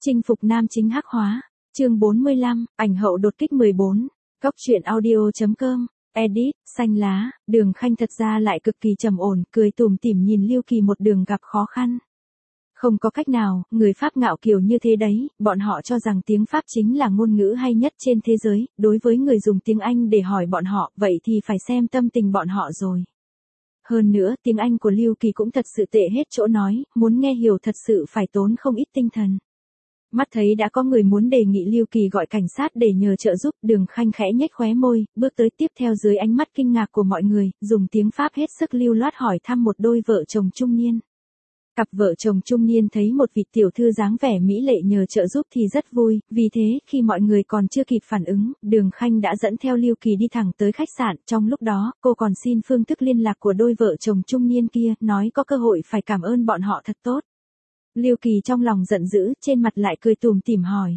Chinh phục nam chính hắc hóa. Chương 45, ảnh hậu đột kích 14. Góc truyện audio.com. Edit, xanh lá, Đường Khanh thật ra lại cực kỳ trầm ổn, cười tủm tỉm nhìn Lưu Kỳ một đường gặp khó khăn. Không có cách nào, người Pháp ngạo kiều như thế đấy, bọn họ cho rằng tiếng Pháp chính là ngôn ngữ hay nhất trên thế giới, đối với người dùng tiếng Anh để hỏi bọn họ, vậy thì phải xem tâm tình bọn họ rồi. Hơn nữa, tiếng Anh của Lưu Kỳ cũng thật sự tệ hết chỗ nói, muốn nghe hiểu thật sự phải tốn không ít tinh thần. Mắt thấy đã có người muốn đề nghị Lưu Kỳ gọi cảnh sát để nhờ trợ giúp, Đường Khanh khẽ nhếch khóe môi, bước tới tiếp theo dưới ánh mắt kinh ngạc của mọi người, dùng tiếng Pháp hết sức lưu loát hỏi thăm một đôi vợ chồng trung niên. Cặp vợ chồng trung niên thấy một vị tiểu thư dáng vẻ mỹ lệ nhờ trợ giúp thì rất vui, vì thế khi mọi người còn chưa kịp phản ứng, Đường Khanh đã dẫn theo Lưu Kỳ đi thẳng tới khách sạn, trong lúc đó, cô còn xin phương thức liên lạc của đôi vợ chồng trung niên kia, nói có cơ hội phải cảm ơn bọn họ thật tốt. Lưu Kỳ trong lòng giận dữ, trên mặt lại cười tủm tỉm hỏi.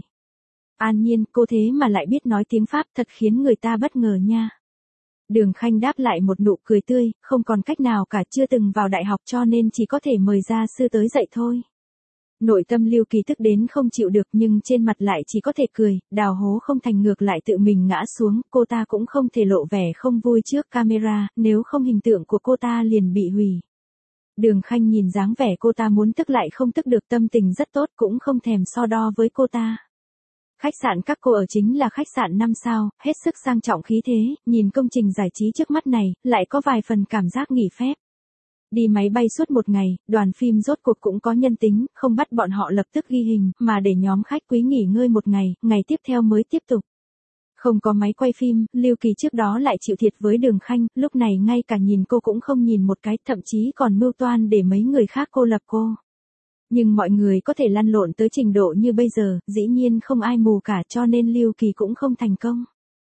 An Nhiên, cô thế mà lại biết nói tiếng Pháp, thật khiến người ta bất ngờ nha. Đường Khanh đáp lại một nụ cười tươi, không còn cách nào cả, chưa từng vào đại học cho nên chỉ có thể mời gia sư tới dạy thôi. Nội tâm Lưu Kỳ tức đến không chịu được nhưng trên mặt lại chỉ có thể cười, đào hố không thành ngược lại tự mình ngã xuống, cô ta cũng không thể lộ vẻ không vui trước camera, nếu không hình tượng của cô ta liền bị hủy. Đường Khanh nhìn dáng vẻ cô ta muốn tức lại không tức được, tâm tình rất tốt, cũng không thèm so đo với cô ta. Khách sạn các cô ở chính là khách sạn 5 sao, hết sức sang trọng khí thế, nhìn công trình giải trí trước mắt này, lại có vài phần cảm giác nghỉ phép. Đi máy bay suốt một ngày, đoàn phim rốt cuộc cũng có nhân tính, không bắt bọn họ lập tức ghi hình, mà để nhóm khách quý nghỉ ngơi một ngày, ngày tiếp theo mới tiếp tục. Không có máy quay phim, Lưu Kỳ trước đó lại chịu thiệt với Đường Khanh, lúc này ngay cả nhìn cô cũng không nhìn một cái, thậm chí còn mưu toan để mấy người khác cô lập cô. Nhưng mọi người có thể lăn lộn tới trình độ như bây giờ, dĩ nhiên không ai mù cả, cho nên Lưu Kỳ cũng không thành công.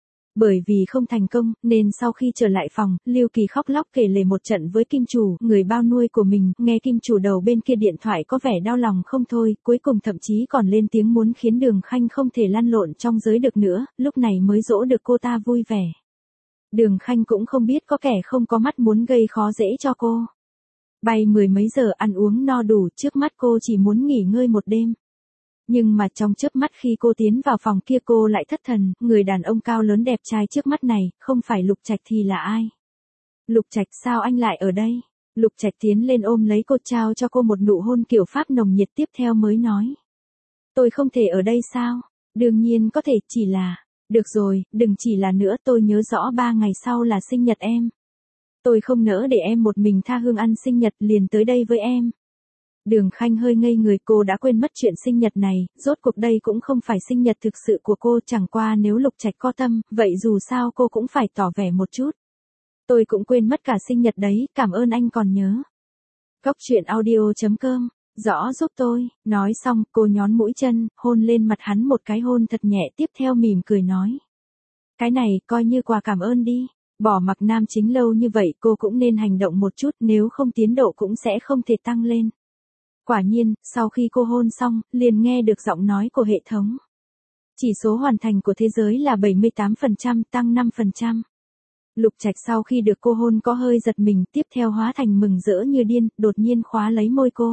Bởi vì không thành công, nên sau khi trở lại phòng, Lưu Kỳ khóc lóc kể lể một trận với Kim chủ, người bao nuôi của mình, nghe Kim chủ đầu bên kia điện thoại có vẻ đau lòng không thôi, cuối cùng thậm chí còn lên tiếng muốn khiến Đường Khanh không thể lăn lộn trong giới được nữa, lúc này mới dỗ được cô ta vui vẻ. Đường Khanh cũng không biết có kẻ không có mắt muốn gây khó dễ cho cô. Bay mười mấy giờ ăn uống no đủ, trước mắt cô chỉ muốn nghỉ ngơi một đêm. Nhưng mà trong chớp mắt khi cô tiến vào phòng kia cô lại thất thần, người đàn ông cao lớn đẹp trai trước mắt này, không phải Lục Trạch thì là ai? Lục Trạch, sao anh lại ở đây? Lục Trạch tiến lên ôm lấy cô, trao cho cô một nụ hôn kiểu Pháp nồng nhiệt, tiếp theo mới nói. Tôi không thể ở đây sao? Đương nhiên có thể, chỉ là... Được rồi, đừng chỉ là nữa, tôi nhớ rõ 3 ngày sau là sinh nhật em. Tôi không nỡ để em một mình tha hương ăn sinh nhật, liền tới đây với em. Đường Khanh hơi ngây người, cô đã quên mất chuyện sinh nhật này, rốt cuộc đây cũng không phải sinh nhật thực sự của cô, chẳng qua nếu Lục Trạch có tâm, vậy dù sao cô cũng phải tỏ vẻ một chút. Tôi cũng quên mất cả sinh nhật đấy, cảm ơn anh còn nhớ. Góc truyện audio.com, rõ giúp tôi, nói xong, cô nhón mũi chân, hôn lên mặt hắn một cái hôn thật nhẹ, tiếp theo mỉm cười nói. Cái này, coi như quà cảm ơn đi. Bỏ mặc nam chính lâu như vậy cô cũng nên hành động một chút, nếu không tiến độ cũng sẽ không thể tăng lên. Quả nhiên, sau khi cô hôn xong, liền nghe được giọng nói của hệ thống. Chỉ số hoàn thành của thế giới là 78%, tăng 5%. Lục Trạch sau khi được cô hôn có hơi giật mình, tiếp theo hóa thành mừng rỡ như điên, đột nhiên khóa lấy môi cô.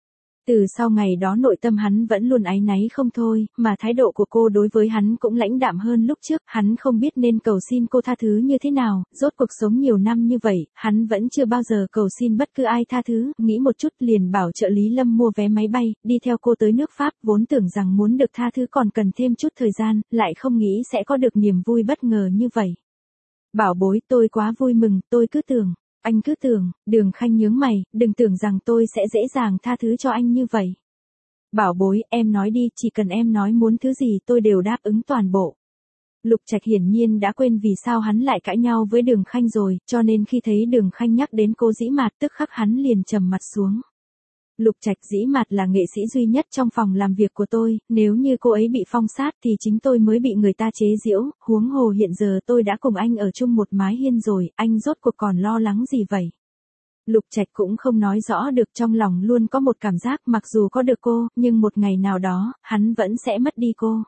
Từ sau ngày đó nội tâm hắn vẫn luôn áy náy không thôi, mà thái độ của cô đối với hắn cũng lãnh đạm hơn lúc trước, hắn không biết nên cầu xin cô tha thứ như thế nào, rốt cuộc sống nhiều năm như vậy, hắn vẫn chưa bao giờ cầu xin bất cứ ai tha thứ, nghĩ một chút liền bảo trợ lý Lâm mua vé máy bay, đi theo cô tới nước Pháp, vốn tưởng rằng muốn được tha thứ còn cần thêm chút thời gian, lại không nghĩ sẽ có được niềm vui bất ngờ như vậy. Bảo bối, tôi quá vui mừng, tôi cứ tưởng. Anh cứ tưởng, Đường Khanh nhướng mày, đừng tưởng rằng tôi sẽ dễ dàng tha thứ cho anh như vậy. Bảo bối, em nói đi, chỉ cần em nói muốn thứ gì tôi đều đáp ứng toàn bộ. Lục Trạch hiển nhiên đã quên vì sao hắn lại cãi nhau với Đường Khanh rồi, cho nên khi thấy Đường Khanh nhắc đến cô Dĩ Mạt tức khắc hắn liền trầm mặt xuống. Lục Trạch, Dĩ Mạt là nghệ sĩ duy nhất trong phòng làm việc của tôi, nếu như cô ấy bị phong sát thì chính tôi mới bị người ta chế giễu, huống hồ hiện giờ tôi đã cùng anh ở chung một mái hiên rồi, anh rốt cuộc còn lo lắng gì vậy? Lục Trạch cũng không nói rõ được, trong lòng luôn có một cảm giác mặc dù có được cô, nhưng một ngày nào đó, hắn vẫn sẽ mất đi cô.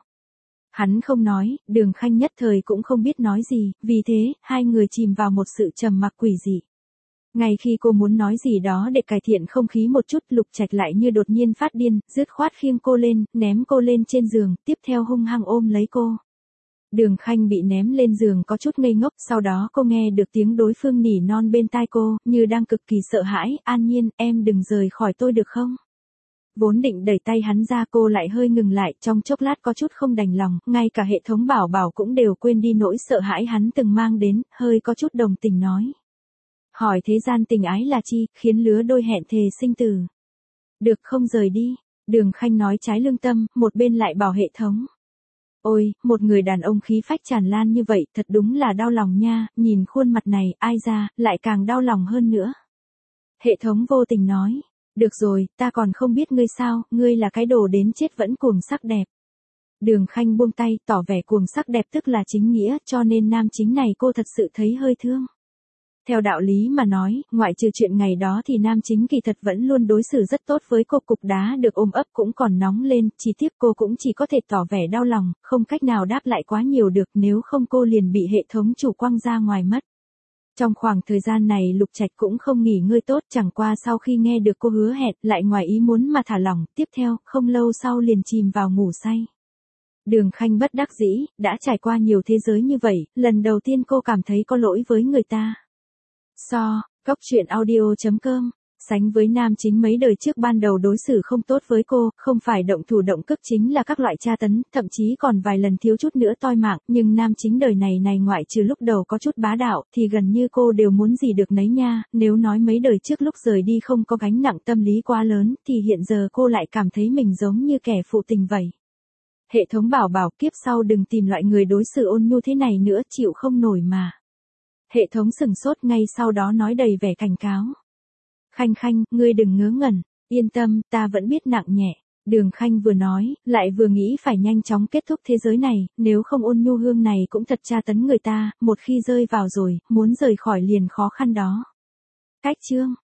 Hắn không nói, Đường Khanh nhất thời cũng không biết nói gì, vì thế, hai người chìm vào một sự trầm mặc quỷ dị. Ngay khi cô muốn nói gì đó để cải thiện không khí một chút, Lục Trạch lại như đột nhiên phát điên, dứt khoát khiêng cô lên, ném cô lên trên giường, tiếp theo hung hăng ôm lấy cô. Đường Khanh bị ném lên giường có chút ngây ngốc, sau đó cô nghe được tiếng đối phương nỉ non bên tai cô, như đang cực kỳ sợ hãi, An Nhiên, em đừng rời khỏi tôi được không? Vốn định đẩy tay hắn ra, cô lại hơi ngừng lại, trong chốc lát có chút không đành lòng, ngay cả hệ thống bảo bảo cũng đều quên đi nỗi sợ hãi hắn từng mang đến, hơi có chút đồng tình nói. Hỏi thế gian tình ái là chi, khiến lứa đôi hẹn thề sinh tử. Được không rời đi, Đường Khanh nói trái lương tâm, một bên lại bảo hệ thống. Ôi, một người đàn ông khí phách tràn lan như vậy, thật đúng là đau lòng nha, nhìn khuôn mặt này, ai ra, lại càng đau lòng hơn nữa. Hệ thống vô tình nói, được rồi, ta còn không biết ngươi sao, ngươi là cái đồ đến chết vẫn cuồng sắc đẹp. Đường Khanh buông tay, tỏ vẻ cuồng sắc đẹp tức là chính nghĩa, cho nên nam chính này cô thật sự thấy hơi thương. Theo đạo lý mà nói, ngoại trừ chuyện ngày đó thì nam chính kỳ thật vẫn luôn đối xử rất tốt với cô, cục đá được ôm ấp cũng còn nóng lên, chỉ tiếc cô cũng chỉ có thể tỏ vẻ đau lòng, không cách nào đáp lại quá nhiều được, nếu không cô liền bị hệ thống chủ quăng ra ngoài mất. Trong khoảng thời gian này Lục Trạch cũng không nghỉ ngơi tốt, chẳng qua sau khi nghe được cô hứa hẹn, lại ngoài ý muốn mà thả lỏng, tiếp theo, không lâu sau liền chìm vào ngủ say. Đường Khanh bất đắc dĩ, đã trải qua nhiều thế giới như vậy, lần đầu tiên cô cảm thấy có lỗi với người ta. Cóc truyện audio.com. Sánh với nam chính mấy đời trước ban đầu đối xử không tốt với cô, không phải động thủ động cước chính là các loại tra tấn, thậm chí còn vài lần thiếu chút nữa toi mạng, nhưng nam chính đời này ngoại trừ lúc đầu có chút bá đạo, thì gần như cô đều muốn gì được nấy nha, nếu nói mấy đời trước lúc rời đi không có gánh nặng tâm lý quá lớn, thì hiện giờ cô lại cảm thấy mình giống như kẻ phụ tình vậy. Hệ thống bảo bảo kiếp sau đừng tìm loại người đối xử ôn nhu thế này nữa, chịu không nổi mà. Hệ thống sừng sốt, ngay sau đó nói đầy vẻ cảnh cáo. Khanh, ngươi đừng ngớ ngẩn, yên tâm, ta vẫn biết nặng nhẹ. Đường Khanh vừa nói, lại vừa nghĩ phải nhanh chóng kết thúc thế giới này, nếu không ôn nhu hương này cũng thật tra tấn người ta, một khi rơi vào rồi, muốn rời khỏi liền khó khăn đó. Cách chương.